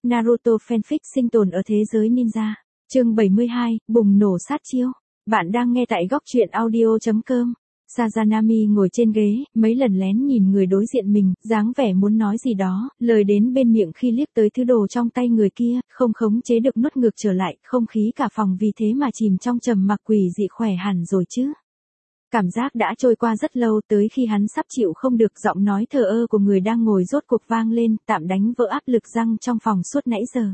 Naruto fanfic sinh tồn ở thế giới ninja. Chương 72, bùng nổ sát chiêu. Bạn đang nghe tại góc truyện audio.com. Sazanami ngồi trên ghế, mấy lần lén nhìn người đối diện mình, dáng vẻ muốn nói gì đó, lời đến bên miệng khi liếc tới thứ đồ trong tay người kia, không khống chế được nuốt ngược trở lại, không khí cả phòng vì thế mà chìm trong trầm mặc quỷ dị khỏe hẳn rồi chứ. Cảm giác đã trôi qua rất lâu tới khi hắn sắp chịu không được giọng nói thờ ơ của người đang ngồi rốt cuộc vang lên, tạm đánh vỡ áp lực răng trong phòng suốt nãy giờ.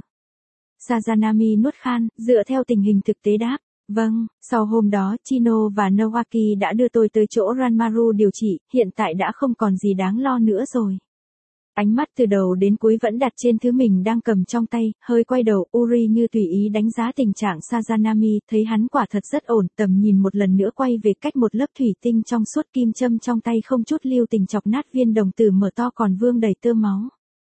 Sazanami nuốt khan, dựa theo tình hình thực tế đáp. Vâng, sau hôm đó Chino và Nowaki đã đưa tôi tới chỗ Ranmaru điều trị, hiện tại đã không còn gì đáng lo nữa rồi. Ánh mắt từ đầu đến cuối vẫn đặt trên thứ mình đang cầm trong tay, hơi quay đầu, Uri như tùy ý đánh giá tình trạng Sazanami, thấy hắn quả thật rất ổn, tầm nhìn một lần nữa quay về cách một lớp thủy tinh trong suốt kim châm trong tay không chút lưu tình chọc nát viên đồng tử mở to còn vương đầy tơ máu.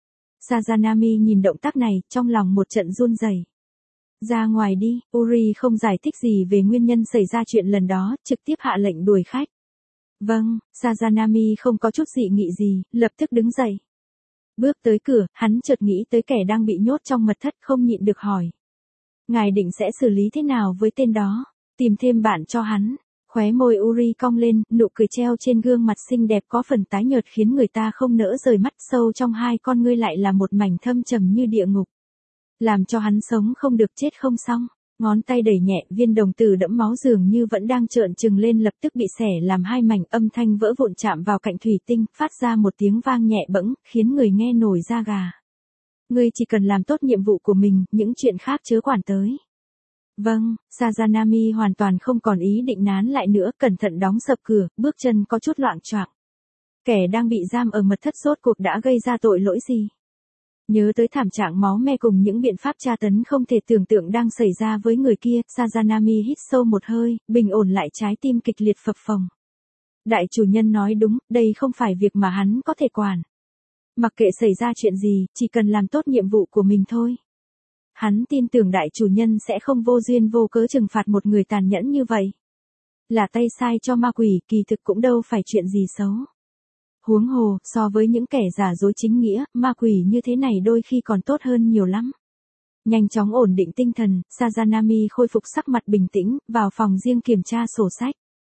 Sazanami nhìn động tác này, trong lòng một trận run rẩy. Ra ngoài đi, Uri không giải thích gì về nguyên nhân xảy ra chuyện lần đó, trực tiếp hạ lệnh đuổi khách. Vâng, Sazanami không có chút dị nghị gì, lập tức đứng dậy. Bước tới cửa, hắn chợt nghĩ tới kẻ đang bị nhốt trong mật thất không nhịn được hỏi. Ngài định sẽ xử lý thế nào với tên đó? Tìm thêm bạn cho hắn. Khóe môi Uri cong lên, nụ cười treo trên gương mặt xinh đẹp có phần tái nhợt khiến người ta không nỡ rời mắt, sâu trong hai con ngươi lại là một mảnh thâm trầm như địa ngục. Làm cho hắn sống không được chết không xong. Ngón tay đẩy nhẹ, viên đồng tử đẫm máu dường như vẫn đang trợn trừng lên lập tức bị xẻ làm hai mảnh, âm thanh vỡ vụn chạm vào cạnh thủy tinh, phát ra một tiếng vang nhẹ bẫng, khiến người nghe nổi da gà. Ngươi chỉ cần làm tốt nhiệm vụ của mình, những chuyện khác chớ quản tới. Vâng, Sazanami hoàn toàn không còn ý định nán lại nữa, cẩn thận đóng sập cửa, bước chân có chút loạng choạng. Kẻ đang bị giam ở mật thất rốt cuộc đã gây ra tội lỗi gì? Nhớ tới thảm trạng máu me cùng những biện pháp tra tấn không thể tưởng tượng đang xảy ra với người kia, Sazanami hít sâu một hơi, bình ổn lại trái tim kịch liệt phập phồng. Đại chủ nhân nói đúng, đây không phải việc mà hắn có thể quản. Mặc kệ xảy ra chuyện gì, chỉ cần làm tốt nhiệm vụ của mình thôi. Hắn tin tưởng đại chủ nhân sẽ không vô duyên vô cớ trừng phạt một người tàn nhẫn như vậy. Là tay sai cho ma quỷ, kỳ thực cũng đâu phải chuyện gì xấu. Huống hồ, so với những kẻ giả dối chính nghĩa, ma quỷ như thế này đôi khi còn tốt hơn nhiều lắm. Nhanh chóng ổn định tinh thần, Sazanami khôi phục sắc mặt bình tĩnh, vào phòng riêng kiểm tra sổ sách.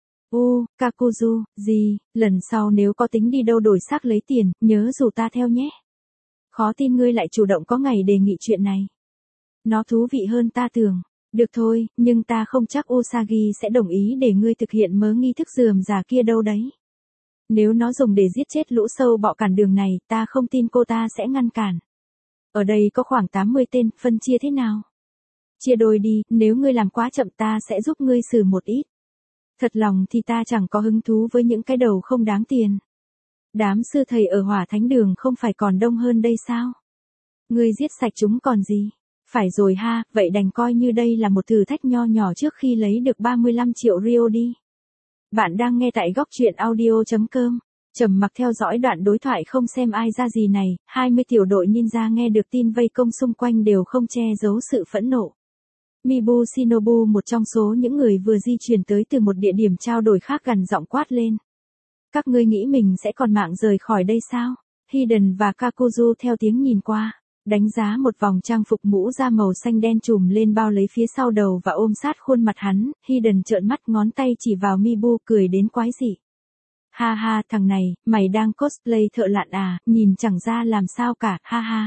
Kakuzu, gì, lần sau nếu có tính đi đâu đổi xác lấy tiền, nhớ rủ ta theo nhé. Khó tin ngươi lại chủ động có ngày đề nghị chuyện này. Nó thú vị hơn ta tưởng. Được thôi, nhưng ta không chắc Usagi sẽ đồng ý để ngươi thực hiện mớ nghi thức rườm rà kia đâu đấy. Nếu nó dùng để giết chết lũ sâu bọ cản đường này, ta không tin cô ta sẽ ngăn cản. Ở đây có khoảng 80 tên, phân chia thế nào? Chia đôi đi, nếu ngươi làm quá chậm ta sẽ giúp ngươi xử một ít. Thật lòng thì ta chẳng có hứng thú với những cái đầu không đáng tiền. Đám sư thầy ở Hỏa Thánh Đường không phải còn đông hơn đây sao? Ngươi giết sạch chúng còn gì? Phải rồi ha, vậy đành coi như đây là một thử thách nho nhỏ trước khi lấy được 35 triệu Rio đi. Bạn đang nghe tại góc truyện audio.com. Trầm mặc theo dõi đoạn đối thoại không xem ai ra gì này, 20 tiểu đội ninja nghe được tin vây công xung quanh đều không che giấu sự phẫn nộ. Mibu Shinobu, một trong số những người vừa di chuyển tới từ một địa điểm trao đổi khác, gằn giọng quát lên. Các ngươi nghĩ mình sẽ còn mạng rời khỏi đây sao? Hiden và Kakuzu theo tiếng nhìn qua. Đánh giá một vòng trang phục mũ da màu xanh đen trùm lên bao lấy phía sau đầu và ôm sát khuôn mặt hắn, Hiden trợn mắt ngón tay chỉ vào Mibu cười đến quái dị. Ha ha, thằng này, mày đang cosplay thợ lặn à, nhìn chẳng ra làm sao cả, ha ha.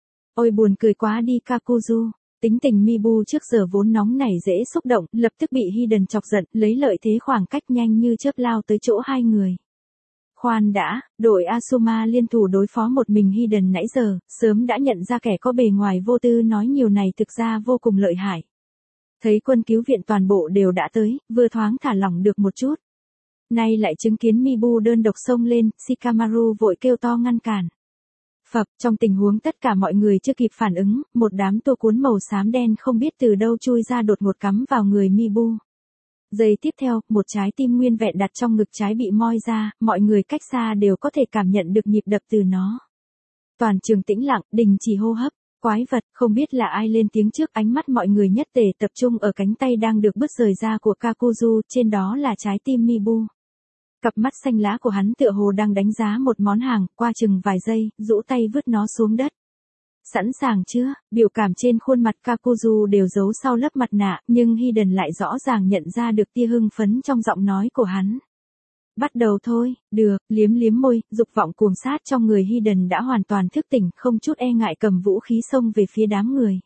Ôi buồn cười quá đi Kakuzu. Tính tình Mibu trước giờ vốn nóng nảy dễ xúc động, lập tức bị Hiden chọc giận, lấy lợi thế khoảng cách nhanh như chớp lao tới chỗ hai người. Khoan đã, đội Asuma liên thủ đối phó một mình Hiden nãy giờ, sớm đã nhận ra kẻ có bề ngoài vô tư nói nhiều này thực ra vô cùng lợi hại. Thấy quân cứu viện toàn bộ đều đã tới, vừa thoáng thả lỏng được một chút. Nay lại chứng kiến Mibu đơn độc xông lên, Shikamaru vội kêu to ngăn cản. Phập, trong tình huống tất cả mọi người chưa kịp phản ứng, một đám tua cuốn màu xám đen không biết từ đâu chui ra đột ngột cắm vào người Mibu. Giây tiếp theo, một trái tim nguyên vẹn đặt trong ngực trái bị moi ra, mọi người cách xa đều có thể cảm nhận được nhịp đập từ nó. Toàn trường tĩnh lặng, đình chỉ hô hấp, quái vật, không biết là ai lên tiếng trước, ánh mắt mọi người nhất tề tập trung ở cánh tay đang được bứt rời ra của Kakuzu, trên đó là trái tim Mibu. Cặp mắt xanh lá của hắn tựa hồ đang đánh giá một món hàng, qua chừng vài giây, rũ tay vứt nó xuống đất. Sẵn sàng chưa? Biểu cảm trên khuôn mặt Kakuzu đều giấu sau lớp mặt nạ, nhưng Hiden lại rõ ràng nhận ra được tia hưng phấn trong giọng nói của hắn. Bắt đầu thôi, được, liếm liếm môi, dục vọng cuồng sát trong người Hiden đã hoàn toàn thức tỉnh, không chút e ngại cầm vũ khí xông về phía đám người.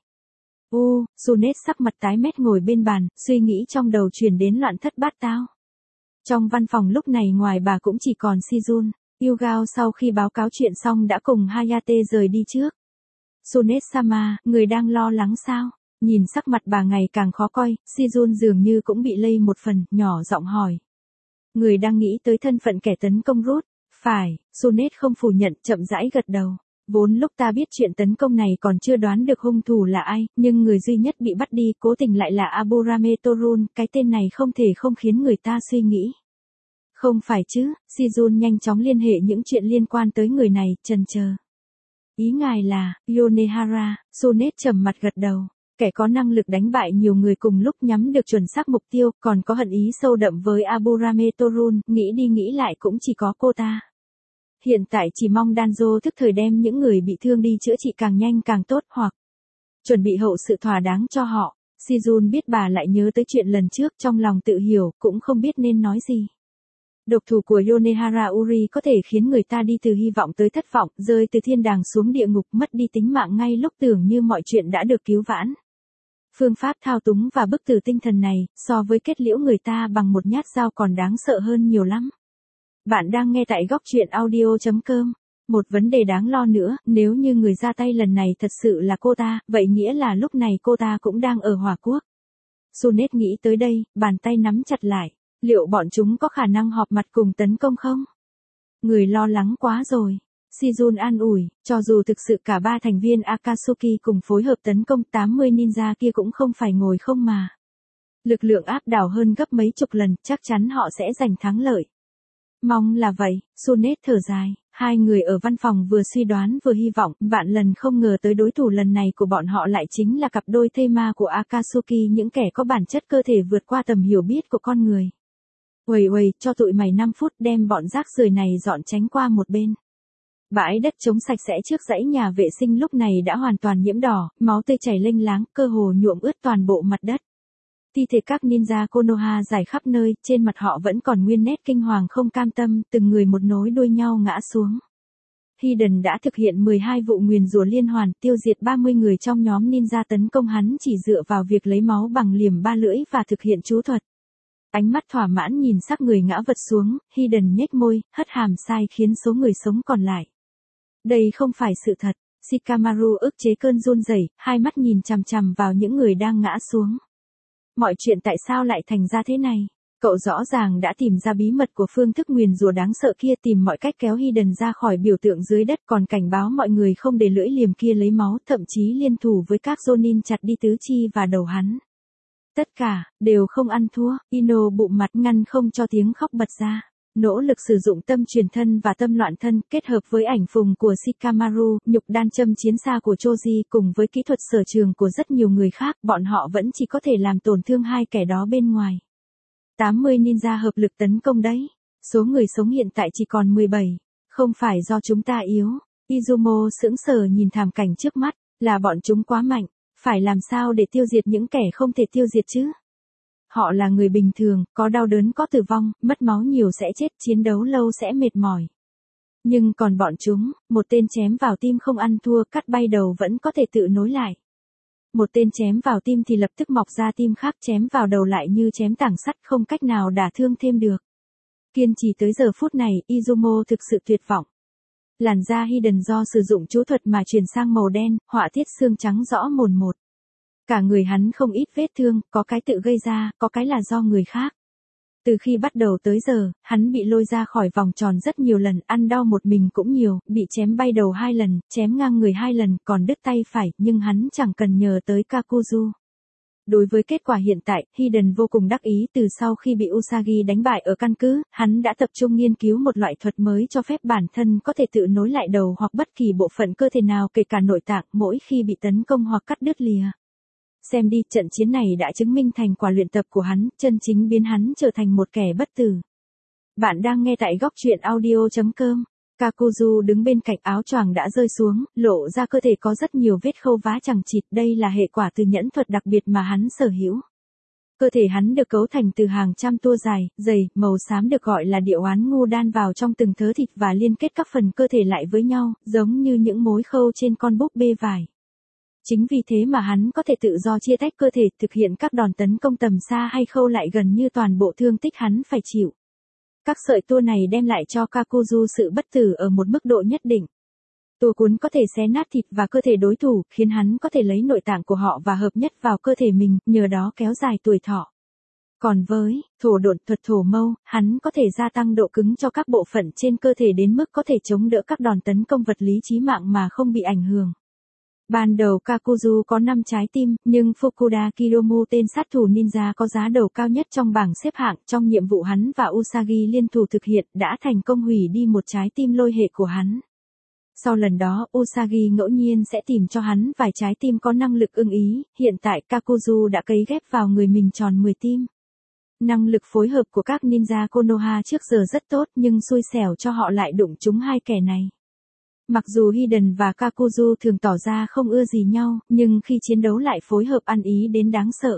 Sunet sắc mặt tái mét ngồi bên bàn, suy nghĩ trong đầu truyền đến loạn thất bát tao. Trong văn phòng lúc này ngoài bà cũng chỉ còn Shizun. Yugao sau khi báo cáo chuyện xong đã cùng Hayate rời đi trước. Sunet-sama, người đang lo lắng sao? Nhìn sắc mặt bà ngày càng khó coi, Shizun dường như cũng bị lây một phần, nhỏ giọng hỏi. Người đang nghĩ tới thân phận kẻ tấn công Ruth. Phải, Sunet không phủ nhận, chậm rãi gật đầu. Vốn lúc ta biết chuyện tấn công này còn chưa đoán được hung thủ là ai, nhưng người duy nhất bị bắt đi cố tình lại là Aburame Torun, cái tên này không thể không khiến người ta suy nghĩ. Không phải chứ, Shizun nhanh chóng liên hệ những chuyện liên quan tới người này, chần chờ. Ý ngài là, Yonehara, Sunet trầm mặt gật đầu. Kẻ có năng lực đánh bại nhiều người cùng lúc nhắm được chuẩn xác mục tiêu, còn có hận ý sâu đậm với Aburame Torun, nghĩ đi nghĩ lại cũng chỉ có cô ta. Hiện tại chỉ mong Danzo thức thời đem những người bị thương đi chữa trị càng nhanh càng tốt hoặc chuẩn bị hậu sự thỏa đáng cho họ. Shizun biết bà lại nhớ tới chuyện lần trước, trong lòng tự hiểu, cũng không biết nên nói gì. Độc thủ của Yonehara Uri có thể khiến người ta đi từ hy vọng tới thất vọng, rơi từ thiên đàng xuống địa ngục, mất đi tính mạng ngay lúc tưởng như mọi chuyện đã được cứu vãn. Phương pháp thao túng và bức tử tinh thần này, so với kết liễu người ta bằng một nhát dao còn đáng sợ hơn nhiều lắm. Bạn đang nghe tại góc truyện audio.com. Một vấn đề đáng lo nữa, nếu như người ra tay lần này thật sự là cô ta, vậy nghĩa là lúc này cô ta cũng đang ở Hỏa Quốc. Sunet nghĩ tới đây, bàn tay nắm chặt lại. Liệu bọn chúng có khả năng họp mặt cùng tấn công không? Người lo lắng quá rồi. Shizun an ủi, cho dù thực sự cả ba thành viên Akatsuki cùng phối hợp tấn công 80 ninja kia cũng không phải ngồi không mà. Lực lượng áp đảo hơn gấp mấy chục lần, chắc chắn họ sẽ giành thắng lợi. Mong là vậy, Sunet thở dài. Hai người ở văn phòng vừa suy đoán vừa hy vọng, vạn lần không ngờ tới đối thủ lần này của bọn họ lại chính là cặp đôi thây ma của Akatsuki, những kẻ có bản chất cơ thể vượt qua tầm hiểu biết của con người. Uầy, cho tụi mày 5 phút đem bọn rác rưởi này dọn tránh qua một bên. Bãi đất trống sạch sẽ trước dãy nhà vệ sinh lúc này đã hoàn toàn nhiễm đỏ, máu tươi chảy lênh láng, cơ hồ nhuộm ướt toàn bộ mặt đất. Thi thể các ninja Konoha rải khắp nơi, trên mặt họ vẫn còn nguyên nét kinh hoàng không cam tâm, từng người một nối đuôi nhau ngã xuống. Hiden đã thực hiện 12 vụ nguyền rủa liên hoàn, tiêu diệt 30 người trong nhóm ninja tấn công hắn chỉ dựa vào việc lấy máu bằng liềm ba lưỡi và thực hiện chú thuật. Ánh mắt thỏa mãn nhìn xác người ngã vật xuống, Hiden nhếch môi, hất hàm sai khiến số người sống còn lại. Đây không phải sự thật. Shikamaru ức chế cơn run rẩy, hai mắt nhìn chằm chằm vào những người đang ngã xuống. Mọi chuyện tại sao lại thành ra thế này? Cậu rõ ràng đã tìm ra bí mật của phương thức nguyền rủa đáng sợ kia, tìm mọi cách kéo Hiden ra khỏi biểu tượng dưới đất, còn cảnh báo mọi người không để lưỡi liềm kia lấy máu, thậm chí liên thủ với các Jonin chặt đi tứ chi và đầu hắn. Tất cả, đều không ăn thua, Ino bụng mặt ngăn không cho tiếng khóc bật ra. Nỗ lực sử dụng tâm truyền thân và tâm loạn thân, kết hợp với ảnh phùng của Shikamaru, nhục đan châm chiến xa của Choji cùng với kỹ thuật sở trường của rất nhiều người khác, bọn họ vẫn chỉ có thể làm tổn thương hai kẻ đó bên ngoài. 80 ninja hợp lực tấn công đấy. Số người sống hiện tại chỉ còn 17. Không phải do chúng ta yếu. Izumo sững sờ nhìn thảm cảnh trước mắt, là bọn chúng quá mạnh. Phải làm sao để tiêu diệt những kẻ không thể tiêu diệt chứ? Họ là người bình thường, có đau đớn có tử vong, mất máu nhiều sẽ chết, chiến đấu lâu sẽ mệt mỏi. Nhưng còn bọn chúng, một tên chém vào tim không ăn thua, cắt bay đầu vẫn có thể tự nối lại. Một tên chém vào tim thì lập tức mọc ra tim khác, chém vào đầu lại như chém tảng sắt, không cách nào đả thương thêm được. Kiên trì tới giờ phút này, Izumo thực sự tuyệt vọng. Làn da Hiden do sử dụng chú thuật mà chuyển sang màu đen, họa tiết xương trắng rõ mồn một. Cả người hắn không ít vết thương, có cái tự gây ra, có cái là do người khác. Từ khi bắt đầu tới giờ, hắn bị lôi ra khỏi vòng tròn rất nhiều lần, ăn đau một mình cũng nhiều, bị chém bay đầu 2 lần, chém ngang người 2 lần, còn đứt tay phải, nhưng hắn chẳng cần nhờ tới Kakuzu. Đối với kết quả hiện tại, Hiden vô cùng đắc ý, từ sau khi bị Usagi đánh bại ở căn cứ, hắn đã tập trung nghiên cứu một loại thuật mới cho phép bản thân có thể tự nối lại đầu hoặc bất kỳ bộ phận cơ thể nào kể cả nội tạng mỗi khi bị tấn công hoặc cắt đứt lìa. Xem đi, trận chiến này đã chứng minh thành quả luyện tập của hắn, chân chính biến hắn trở thành một kẻ bất tử. Bạn đang nghe tại góc truyện audio.com. Kakuzu đứng bên cạnh, áo choàng đã rơi xuống, lộ ra cơ thể có rất nhiều vết khâu vá chằng chịt, đây là hệ quả từ nhẫn thuật đặc biệt mà hắn sở hữu. Cơ thể hắn được cấu thành từ hàng trăm tua dài, dày, màu xám được gọi là địa oán ngu đan vào trong từng thớ thịt và liên kết các phần cơ thể lại với nhau, giống như những mối khâu trên con búp bê vải. Chính vì thế mà hắn có thể tự do chia tách cơ thể, thực hiện các đòn tấn công tầm xa hay khâu lại gần như toàn bộ thương tích hắn phải chịu. Các sợi tua này đem lại cho Kakuzu sự bất tử ở một mức độ nhất định. Tua cuốn có thể xé nát thịt và cơ thể đối thủ, khiến hắn có thể lấy nội tạng của họ và hợp nhất vào cơ thể mình, nhờ đó kéo dài tuổi thọ. Còn với thổ độn thuật thổ mâu, hắn có thể gia tăng độ cứng cho các bộ phận trên cơ thể đến mức có thể chống đỡ các đòn tấn công vật lý chí mạng mà không bị ảnh hưởng. Ban đầu Kakuzu có 5 trái tim, nhưng Fukuda Kiyomu, tên sát thủ ninja có giá đầu cao nhất trong bảng xếp hạng, trong nhiệm vụ hắn và Usagi liên thủ thực hiện, đã thành công hủy đi một trái tim lôi hệ của hắn. Sau lần đó, Usagi ngẫu nhiên sẽ tìm cho hắn vài trái tim có năng lực ưng ý, hiện tại Kakuzu đã cấy ghép vào người mình tròn 10 tim. Năng lực phối hợp của các ninja Konoha trước giờ rất tốt, nhưng xui xẻo cho họ lại đụng trúng hai kẻ này. Mặc dù Hiden và Kakuzu thường tỏ ra không ưa gì nhau, nhưng khi chiến đấu lại phối hợp ăn ý đến đáng sợ.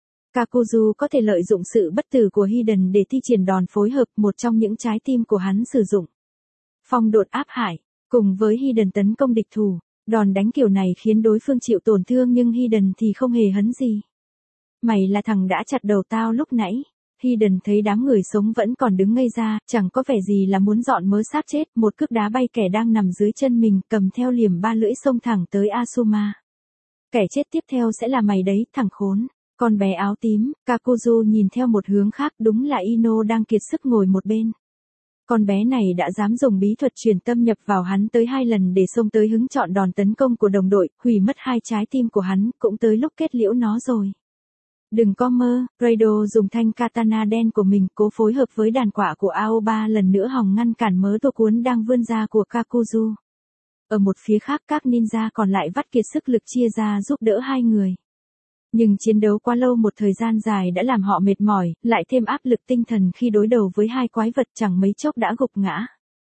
Kakuzu có thể lợi dụng sự bất tử của Hiden để thi triển đòn phối hợp, một trong những trái tim của hắn sử dụng phong độn áp hải, cùng với Hiden tấn công địch thủ. Đòn đánh kiểu này khiến đối phương chịu tổn thương nhưng Hiden thì không hề hấn gì. Mày là thằng đã chặt đầu tao lúc nãy. Hiden thấy đám người sống vẫn còn đứng ngây ra, chẳng có vẻ gì là muốn dọn mớ xác chết, một cước đá bay kẻ đang nằm dưới chân mình, cầm theo liềm ba lưỡi xông thẳng tới Asuma. Kẻ chết tiếp theo sẽ là mày đấy, thằng khốn. Con bé áo tím, Kakuzu nhìn theo một hướng khác, đúng là Ino đang kiệt sức ngồi một bên. Con bé này đã dám dùng bí thuật truyền tâm nhập vào hắn tới 2 lần để xông tới hứng chọn đòn tấn công của đồng đội, hủy mất 2 trái tim của hắn, cũng tới lúc kết liễu nó rồi. Đừng có mơ, Raido dùng thanh katana đen của mình cố phối hợp với đàn quạ của Aoba lần nữa hòng ngăn cản mớ tua cuốn đang vươn ra của Kakuzu. Ở một phía khác, các ninja còn lại vắt kiệt sức lực chia ra giúp đỡ hai người. Nhưng chiến đấu quá lâu một thời gian dài đã làm họ mệt mỏi, lại thêm áp lực tinh thần khi đối đầu với hai quái vật, chẳng mấy chốc đã gục ngã.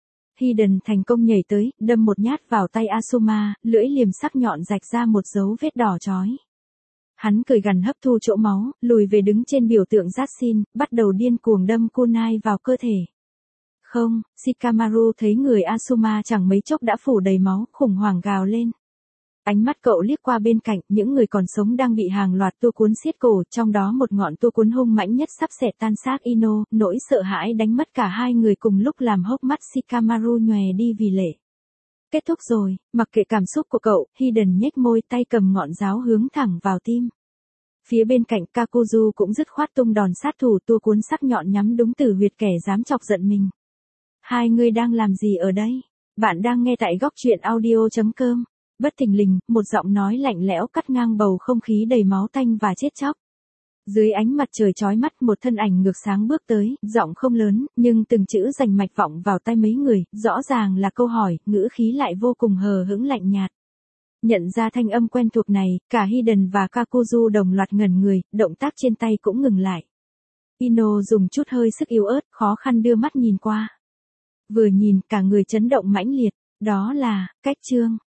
Hiden thành công nhảy tới, đâm một nhát vào tay Asuma, lưỡi liềm sắc nhọn rạch ra một dấu vết đỏ chói. Hắn cười gằn hấp thu chỗ máu, lùi về đứng trên biểu tượng Jashin, bắt đầu điên cuồng đâm kunai vào cơ thể. Không, Shikamaru thấy người Asuma chẳng mấy chốc đã phủ đầy máu, khủng hoảng gào lên. Ánh mắt cậu liếc qua bên cạnh, những người còn sống đang bị hàng loạt tua cuốn siết cổ, trong đó một ngọn tua cuốn hung mãnh nhất sắp xẻ tan xác Ino, nỗi sợ hãi đánh mất cả hai người cùng lúc làm hốc mắt Shikamaru nhòe đi vì lệ. Kết thúc rồi, mặc kệ cảm xúc của cậu, Hiden nhếch môi, tay cầm ngọn giáo hướng thẳng vào tim. Phía bên cạnh Kakuzu cũng dứt khoát tung đòn sát thủ, tua cuốn sắc nhọn nhắm đúng tử huyệt kẻ dám chọc giận mình. Hai người đang làm gì ở đây? Bạn đang nghe tại góc truyện audio.com. Bất thình lình, một giọng nói lạnh lẽo cắt ngang bầu không khí đầy máu tanh và chết chóc. Dưới ánh mặt trời chói mắt, một thân ảnh ngược sáng bước tới, giọng không lớn, nhưng từng chữ rành mạch vọng vào tai mấy người, rõ ràng là câu hỏi, ngữ khí lại vô cùng hờ hững lạnh nhạt. Nhận ra thanh âm quen thuộc này, cả Hiden và Kakuzu đồng loạt ngẩn người, động tác trên tay cũng ngừng lại. Ino dùng chút hơi sức yếu ớt, khó khăn đưa mắt nhìn qua. Vừa nhìn, cả người chấn động mãnh liệt, đó là cách chương.